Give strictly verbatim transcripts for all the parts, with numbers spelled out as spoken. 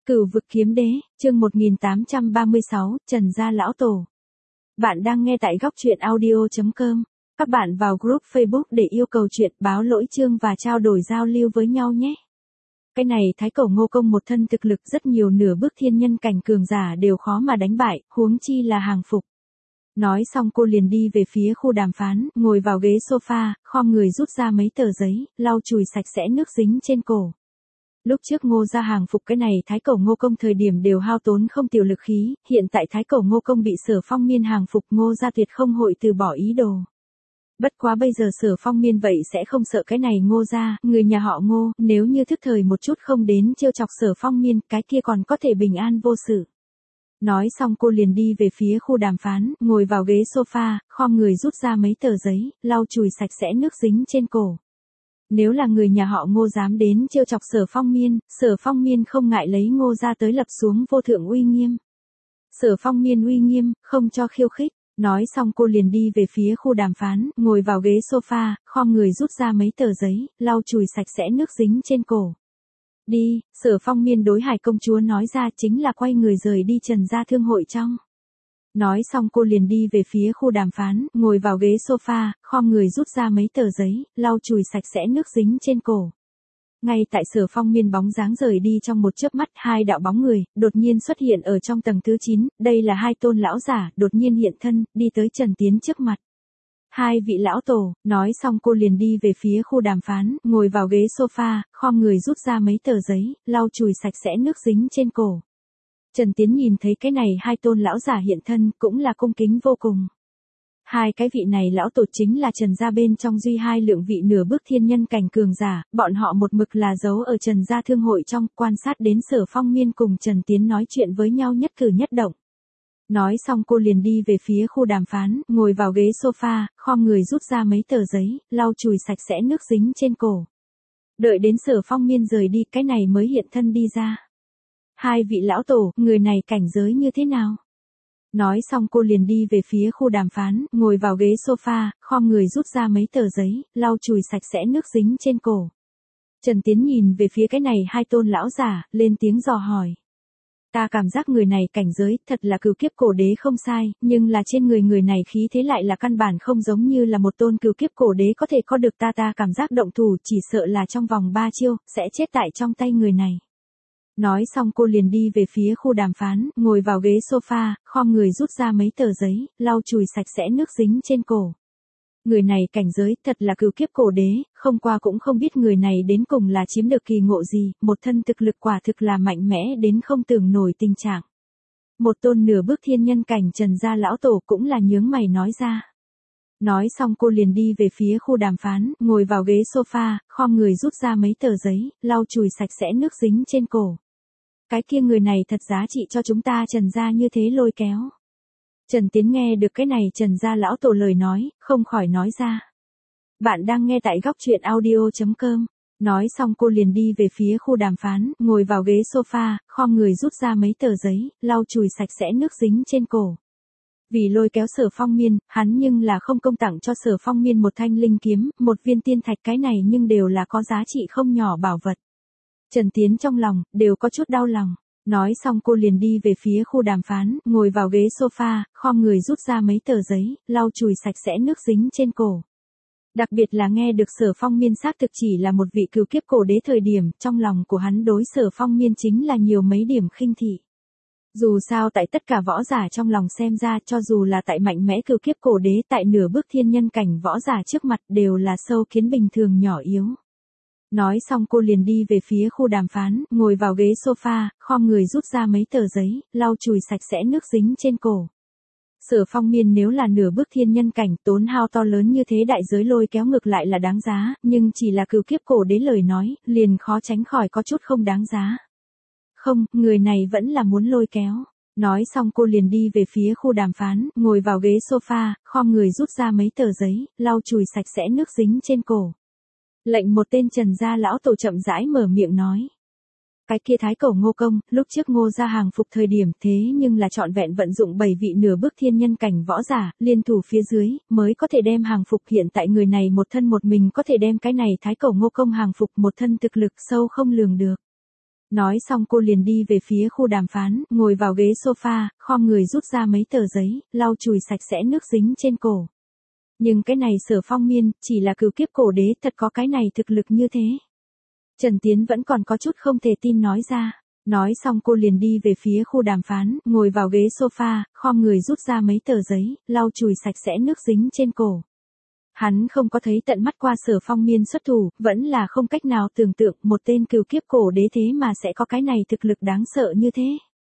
Cửu vực kiếm đế, chương một nghìn tám trăm ba mươi sáu, Trần Gia Lão Tổ. Bạn đang nghe tại góc truyện audio chấm com. Các bạn vào group Facebook để yêu cầu chuyện, báo lỗi chương và trao đổi giao lưu với nhau nhé. Cái này Thái Cổ Ngô Công một thân thực lực rất nhiều, nửa bước thiên nhân cảnh cường giả đều khó mà đánh bại, huống chi là hàng phục. Nói xong cô liền đi về phía khu đàm phán, ngồi vào ghế sofa, khom người rút ra mấy tờ giấy, lau chùi sạch sẽ nước dính trên cổ. Lúc trước Ngô gia hàng phục cái này Thái Cổ Ngô Công thời điểm đều hao tốn không tiểu lực khí, hiện tại Thái Cổ Ngô Công bị Sở Phong Miên hàng phục, Ngô gia tuyệt không hội từ bỏ ý đồ. Bất quá bây giờ Sở Phong Miên vậy sẽ không sợ cái này Ngô gia, người nhà họ Ngô, nếu như thức thời một chút không đến trêu chọc Sở Phong Miên, cái kia còn có thể bình an vô sự. Nói xong cô liền đi về phía khu đàm phán, ngồi vào ghế sofa, khom người rút ra mấy tờ giấy, lau chùi sạch sẽ nước dính trên cổ. Nếu là người nhà họ Ngô dám đến trêu chọc Sở Phong Miên, Sở Phong Miên không ngại lấy Ngô gia tới lập xuống vô thượng uy nghiêm. Sở Phong Miên uy nghiêm, không cho khiêu khích. Nói xong cô liền đi về phía khu đàm phán, ngồi vào ghế sofa, khom người rút ra mấy tờ giấy, lau chùi sạch sẽ nước dính trên cổ. Đi, Sở Phong Miên đối Hải công chúa nói ra, chính là quay người rời đi Trần gia thương hội trong. Nói xong cô liền đi về phía khu đàm phán, ngồi vào ghế sofa, khom người rút ra mấy tờ giấy, lau chùi sạch sẽ nước dính trên cổ. Ngay tại Sở Phong Miên bóng dáng rời đi trong một chớp mắt, hai đạo bóng người đột nhiên xuất hiện ở trong tầng thứ chín, đây là hai tôn lão giả đột nhiên hiện thân, đi tới Trần Tiến trước mặt. Hai vị lão tổ, nói xong cô liền đi về phía khu đàm phán, ngồi vào ghế sofa, khom người rút ra mấy tờ giấy, lau chùi sạch sẽ nước dính trên cổ. Trần Tiến nhìn thấy cái này hai tôn lão giả hiện thân, cũng là cung kính vô cùng. Hai cái vị này lão tổ chính là Trần gia bên trong duy hai lượng vị nửa bước thiên nhân cảnh cường giả, bọn họ một mực là giấu ở Trần gia thương hội trong, quan sát đến Sở Phong Miên cùng Trần Tiến nói chuyện với nhau nhất cử nhất động. Nói xong cô liền đi về phía khu đàm phán, ngồi vào ghế sofa, khom người rút ra mấy tờ giấy, lau chùi sạch sẽ nước dính trên cổ. Đợi đến Sở Phong Miên rời đi, cái này mới hiện thân đi ra. Hai vị lão tổ, người này cảnh giới như thế nào? Nói xong cô liền đi về phía khu đàm phán, ngồi vào ghế sofa, khom người rút ra mấy tờ giấy, lau chùi sạch sẽ nước dính trên cổ. Trần Tiến nhìn về phía cái này hai tôn lão giả, lên tiếng dò hỏi. Ta cảm giác người này cảnh giới thật là cửu kiếp cổ đế không sai, nhưng là trên người người này khí thế lại là căn bản không giống như là một tôn cửu kiếp cổ đế có thể có được, ta ta cảm giác động thủ chỉ sợ là trong vòng ba chiêu, sẽ chết tại trong tay người này. Nói xong cô liền đi về phía khu đàm phán, ngồi vào ghế sofa, khom người rút ra mấy tờ giấy, lau chùi sạch sẽ nước dính trên cổ. Người này cảnh giới thật là cửu kiếp cổ đế, không qua cũng không biết người này đến cùng là chiếm được kỳ ngộ gì, một thân thực lực quả thực là mạnh mẽ đến không tưởng nổi tình trạng. Một tôn nửa bước thiên nhân cảnh Trần gia lão tổ cũng là nhướng mày nói ra. Nói xong cô liền đi về phía khu đàm phán, ngồi vào ghế sofa, khom người rút ra mấy tờ giấy, lau chùi sạch sẽ nước dính trên cổ. Cái kia người này thật giá trị cho chúng ta Trần gia như thế lôi kéo. Trần Tiến nghe được cái này Trần gia lão tổ lời nói, không khỏi nói ra. Bạn đang nghe tại góc truyện audio chấm com. Nói xong cô liền đi về phía khu đàm phán, ngồi vào ghế sofa, khom người rút ra mấy tờ giấy, lau chùi sạch sẽ nước dính trên cổ. Vì lôi kéo Sở Phong Miên, hắn nhưng là không công tặng cho Sở Phong Miên một thanh linh kiếm, một viên tiên thạch, cái này nhưng đều là có giá trị không nhỏ bảo vật. Trần Tiến trong lòng, đều có chút đau lòng. Nói xong cô liền đi về phía khu đàm phán, ngồi vào ghế sofa, khom người rút ra mấy tờ giấy, lau chùi sạch sẽ nước dính trên cổ. Đặc biệt là nghe được Sở Phong Miên xác thực chỉ là một vị cửu kiếp cổ đế thời điểm, trong lòng của hắn đối Sở Phong Miên chính là nhiều mấy điểm khinh thị. Dù sao tại tất cả võ giả trong lòng xem ra, cho dù là tại mạnh mẽ cửu kiếp cổ đế, tại nửa bước thiên nhân cảnh võ giả trước mặt đều là sâu kiến bình thường nhỏ yếu. Nói xong cô liền đi về phía khu đàm phán, ngồi vào ghế sofa, khom người rút ra mấy tờ giấy, lau chùi sạch sẽ nước dính trên cổ. Sở Phong Miên nếu là nửa bước thiên nhân cảnh, tốn hao to lớn như thế đại giới lôi kéo ngược lại là đáng giá, nhưng chỉ là cửu kiếp cổ đế lời nói, liền khó tránh khỏi có chút không đáng giá. Không, người này vẫn là muốn lôi kéo. Nói xong cô liền đi về phía khu đàm phán, ngồi vào ghế sofa, khom người rút ra mấy tờ giấy, lau chùi sạch sẽ nước dính trên cổ. Lệnh một tên Trần gia lão tổ chậm rãi mở miệng nói. Cái kia Thái Cổ Ngô Công, lúc trước Ngô gia hàng phục thời điểm thế nhưng là trọn vẹn vận dụng bảy vị nửa bước thiên nhân cảnh võ giả, liên thủ phía dưới, mới có thể đem hàng phục, hiện tại người này một thân một mình có thể đem cái này Thái Cổ Ngô Công hàng phục, một thân thực lực sâu không lường được. Nói xong cô liền đi về phía khu đàm phán, ngồi vào ghế sofa, khom người rút ra mấy tờ giấy, lau chùi sạch sẽ nước dính trên cổ. Nhưng cái này Sở Phong Miên, chỉ là cửu kiếp cổ đế, thật có cái này thực lực như thế. Trần Tiến vẫn còn có chút không thể tin nói ra. Nói xong cô liền đi về phía khu đàm phán, ngồi vào ghế sofa, khom người rút ra mấy tờ giấy, lau chùi sạch sẽ nước dính trên cổ. Hắn không có thấy tận mắt qua Sở Phong Miên xuất thủ, vẫn là không cách nào tưởng tượng một tên cửu kiếp cổ đế thế mà sẽ có cái này thực lực đáng sợ như thế.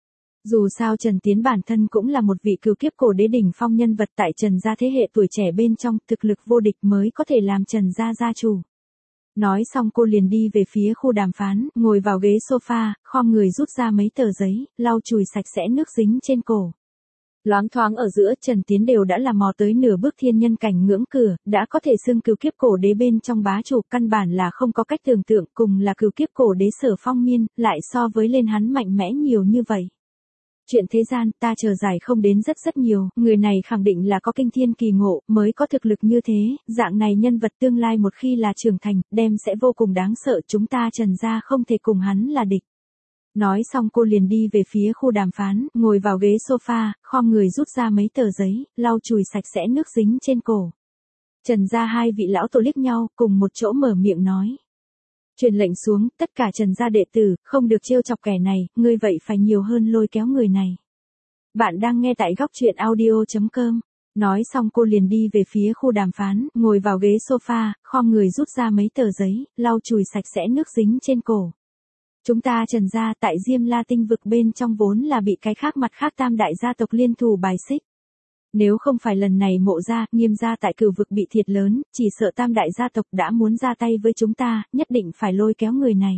Dù sao Trần Tiến bản thân cũng là một vị cửu kiếp cổ đế đỉnh phong nhân vật tại Trần gia thế hệ tuổi trẻ bên trong, thực lực vô địch mới có thể làm Trần gia gia chủ. Nói xong cô liền đi về phía khu đàm phán, ngồi vào ghế sofa, khom người rút ra mấy tờ giấy, lau chùi sạch sẽ nước dính trên cổ. Loáng thoáng ở giữa Trần Tiến đều đã là mò tới nửa bước thiên nhân cảnh ngưỡng cửa, đã có thể xưng cửu kiếp cổ đế bên trong bá chủ, căn bản là không có cách tưởng tượng, cùng là cửu kiếp cổ đế Sở Phong Miên, lại so với lên hắn mạnh mẽ nhiều như vậy. Chuyện thế gian ta chờ dài không đến rất rất nhiều, người này khẳng định là có kinh thiên kỳ ngộ, mới có thực lực như thế, dạng này nhân vật tương lai một khi là trưởng thành, đem sẽ vô cùng đáng sợ, chúng ta Trần gia không thể cùng hắn là địch. Nói xong cô liền đi về phía khu đàm phán, ngồi vào ghế sofa, khom người rút ra mấy tờ giấy, lau chùi sạch sẽ nước dính trên cổ. Trần gia hai vị lão tổ liếc nhau, cùng một chỗ mở miệng nói. Truyền lệnh xuống, tất cả Trần gia đệ tử, không được trêu chọc kẻ này, ngươi vậy phải nhiều hơn lôi kéo người này. Bạn đang nghe tại góc truyện audio chấm com. Nói xong cô liền đi về phía khu đàm phán, ngồi vào ghế sofa, khom người rút ra mấy tờ giấy, lau chùi sạch sẽ nước dính trên cổ. Chúng ta Trần gia tại Diêm La Tinh vực bên trong vốn là bị cái khác mặt khác tam đại gia tộc liên thủ bài xích. Nếu không phải lần này Mộ gia, Nghiêm gia tại cửu vực bị thiệt lớn, chỉ sợ tam đại gia tộc đã muốn ra tay với chúng ta, nhất định phải lôi kéo người này.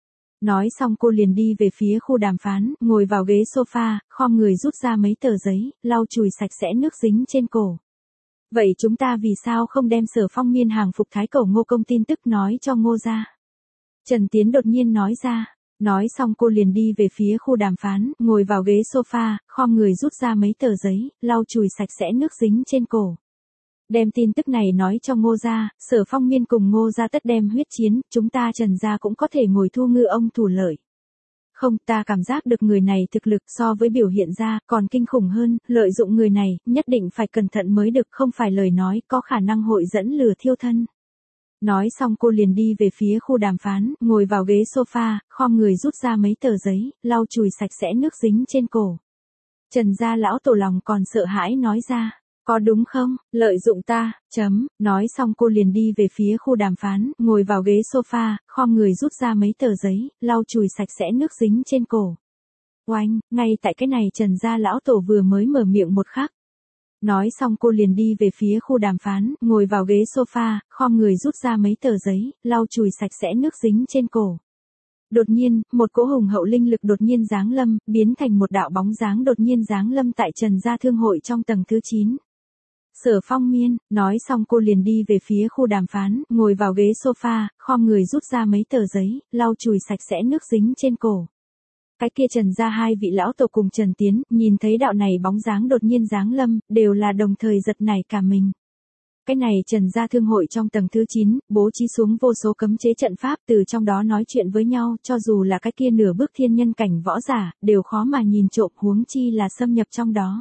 Nói xong cô liền đi về phía khu đàm phán, ngồi vào ghế sofa, khom người rút ra mấy tờ giấy, lau chùi sạch sẽ nước dính trên cổ. Vậy chúng ta vì sao không đem Sở Phong Miên hàng phục Thái Cổ Ngô Công tin tức nói cho Ngô gia? Trần Tiến đột nhiên nói ra. Nói xong cô liền đi về phía khu đàm phán, ngồi vào ghế sofa, khom người rút ra mấy tờ giấy, lau chùi sạch sẽ nước dính trên cổ. Đem tin tức này nói cho Ngô gia, Sở Phong Miên cùng Ngô gia tất đem huyết chiến, chúng ta Trần gia cũng có thể ngồi thu ngư ông thủ lợi. Không, ta cảm giác được người này thực lực so với biểu hiện ra, còn kinh khủng hơn, lợi dụng người này, nhất định phải cẩn thận mới được, không phải lời nói, có khả năng hội dẫn lừa thiêu thân. Nói xong cô liền đi về phía khu đàm phán, ngồi vào ghế sofa, khom người rút ra mấy tờ giấy, lau chùi sạch sẽ nước dính trên cổ. Trần gia lão tổ lòng còn sợ hãi nói ra, có đúng không, lợi dụng ta, chấm, nói xong cô liền đi về phía khu đàm phán, ngồi vào ghế sofa, khom người rút ra mấy tờ giấy, lau chùi sạch sẽ nước dính trên cổ. Oanh, ngay tại cái này Trần gia lão tổ vừa mới mở miệng một khắc. Nói xong cô liền đi về phía khu đàm phán, ngồi vào ghế sofa, khom người rút ra mấy tờ giấy, lau chùi sạch sẽ nước dính trên cổ. Đột nhiên, một cỗ hùng hậu linh lực đột nhiên giáng lâm, biến thành một đạo bóng dáng đột nhiên giáng lâm tại Trần gia thương hội trong tầng thứ chín. Sở Phong Miên, nói xong cô liền đi về phía khu đàm phán, ngồi vào ghế sofa, khom người rút ra mấy tờ giấy, lau chùi sạch sẽ nước dính trên cổ. Cái kia Trần gia hai vị lão tổ cùng Trần Tiến, nhìn thấy đạo này bóng dáng đột nhiên giáng lâm, đều là đồng thời giật nảy cả mình. Cái này Trần gia thương hội trong tầng thứ chín, bố trí xuống vô số cấm chế trận pháp, từ trong đó nói chuyện với nhau, cho dù là cái kia nửa bước thiên nhân cảnh võ giả, đều khó mà nhìn trộm, huống chi là xâm nhập trong đó.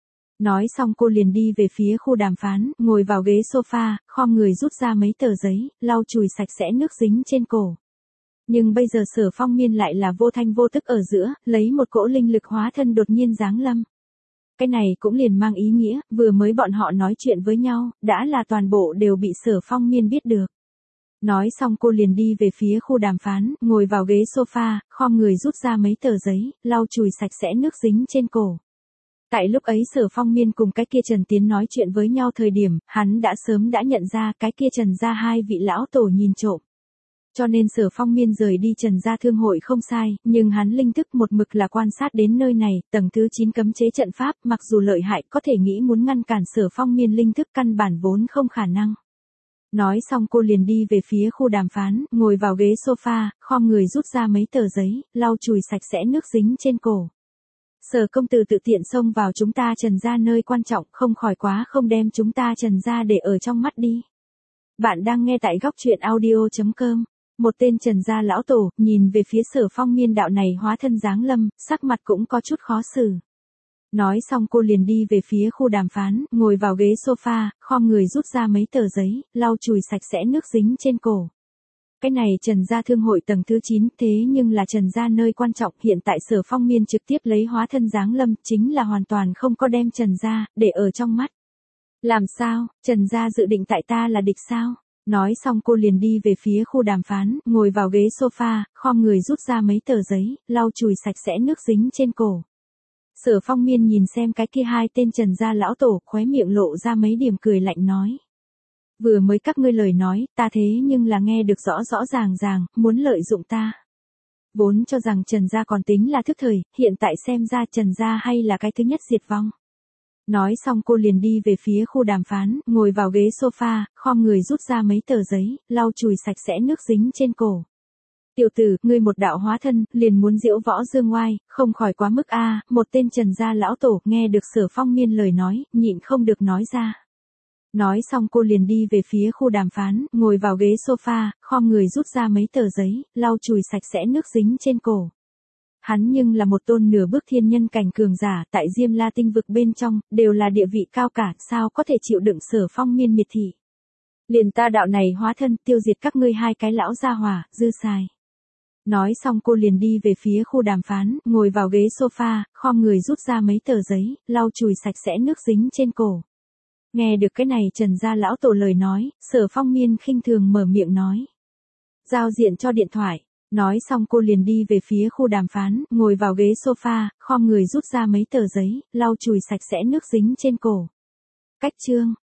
Nói xong cô liền đi về phía khu đàm phán, ngồi vào ghế sofa, khom người rút ra mấy tờ giấy, lau chùi sạch sẽ nước dính trên cổ. Nhưng bây giờ Sở Phong Miên lại là vô thanh vô tức ở giữa, lấy một cỗ linh lực hóa thân đột nhiên giáng lâm. Cái này cũng liền mang ý nghĩa, vừa mới bọn họ nói chuyện với nhau, đã là toàn bộ đều bị Sở Phong Miên biết được. Nói xong cô liền đi về phía khu đàm phán, ngồi vào ghế sofa, khom người rút ra mấy tờ giấy, lau chùi sạch sẽ nước dính trên cổ. Tại lúc ấy Sở Phong Miên cùng cái kia Trần Tiến nói chuyện với nhau thời điểm, hắn đã sớm đã nhận ra cái kia Trần gia hai vị lão tổ nhìn trộm. Cho nên Sở Phong Miên rời đi Trần gia thương hội không sai, nhưng hắn linh thức một mực là quan sát đến nơi này, tầng thứ chín cấm chế trận pháp, mặc dù lợi hại có thể nghĩ muốn ngăn cản Sở Phong Miên linh thức căn bản vốn không khả năng. Nói xong cô liền đi về phía khu đàm phán, ngồi vào ghế sofa, khom người rút ra mấy tờ giấy, lau chùi sạch sẽ nước dính trên cổ. Sở công tử tự tiện xông vào chúng ta Trần gia nơi quan trọng, không khỏi quá không đem chúng ta Trần gia để ở trong mắt đi. Bạn đang nghe tại góc truyện audio chấm com. Một tên Trần gia lão tổ, nhìn về phía Sở Phong Miên đạo này hóa thân giáng lâm, sắc mặt cũng có chút khó xử. Nói xong cô liền đi về phía khu đàm phán, ngồi vào ghế sofa, khom người rút ra mấy tờ giấy, lau chùi sạch sẽ nước dính trên cổ. Cái này Trần gia thương hội tầng thứ chín, thế nhưng là Trần gia nơi quan trọng, hiện tại Sở Phong Miên trực tiếp lấy hóa thân giáng lâm, chính là hoàn toàn không có đem Trần gia để ở trong mắt. Làm sao, Trần gia dự định tại ta là địch sao? Nói xong cô liền đi về phía khu đàm phán, ngồi vào ghế sofa, khom người rút ra mấy tờ giấy, lau chùi sạch sẽ nước dính trên cổ. Sở Phong Miên nhìn xem cái kia hai tên Trần gia lão tổ, khóe miệng lộ ra mấy điểm cười lạnh nói. Vừa mới các ngươi lời nói, ta thế nhưng là nghe được rõ rõ ràng ràng, muốn lợi dụng ta. Vốn cho rằng Trần gia còn tính là thức thời, hiện tại xem ra Trần gia hay là cái thứ nhất diệt vong. Nói xong cô liền đi về phía khu đàm phán, ngồi vào ghế sofa, khom người rút ra mấy tờ giấy, lau chùi sạch sẽ nước dính trên cổ. Tiểu tử, ngươi một đạo hóa thân, liền muốn diễu võ dương oai, không khỏi quá mức a. Một tên Trần gia lão tổ, nghe được Sở Phong Miên lời nói, nhịn không được nói ra. Nói xong cô liền đi về phía khu đàm phán, ngồi vào ghế sofa, khom người rút ra mấy tờ giấy, lau chùi sạch sẽ nước dính trên cổ. Hắn nhưng là một tôn nửa bước thiên nhân cảnh cường giả, tại Diêm La tinh vực bên trong, đều là địa vị cao cả, sao có thể chịu đựng Sở Phong Miên miệt thị. Liền ta đạo này hóa thân, tiêu diệt các ngươi hai cái lão gia hỏa, dư xài. Nói xong cô liền đi về phía khu đàm phán, ngồi vào ghế sofa, khom người rút ra mấy tờ giấy, lau chùi sạch sẽ nước dính trên cổ. Nghe được cái này Trần gia lão tổ lời nói, Sở Phong Miên khinh thường mở miệng nói. Giao diện cho điện thoại. Nói xong cô liền đi về phía khu đàm phán, ngồi vào ghế sofa, khom người rút ra mấy tờ giấy, lau chùi sạch sẽ nước dính trên cổ. Cách chương.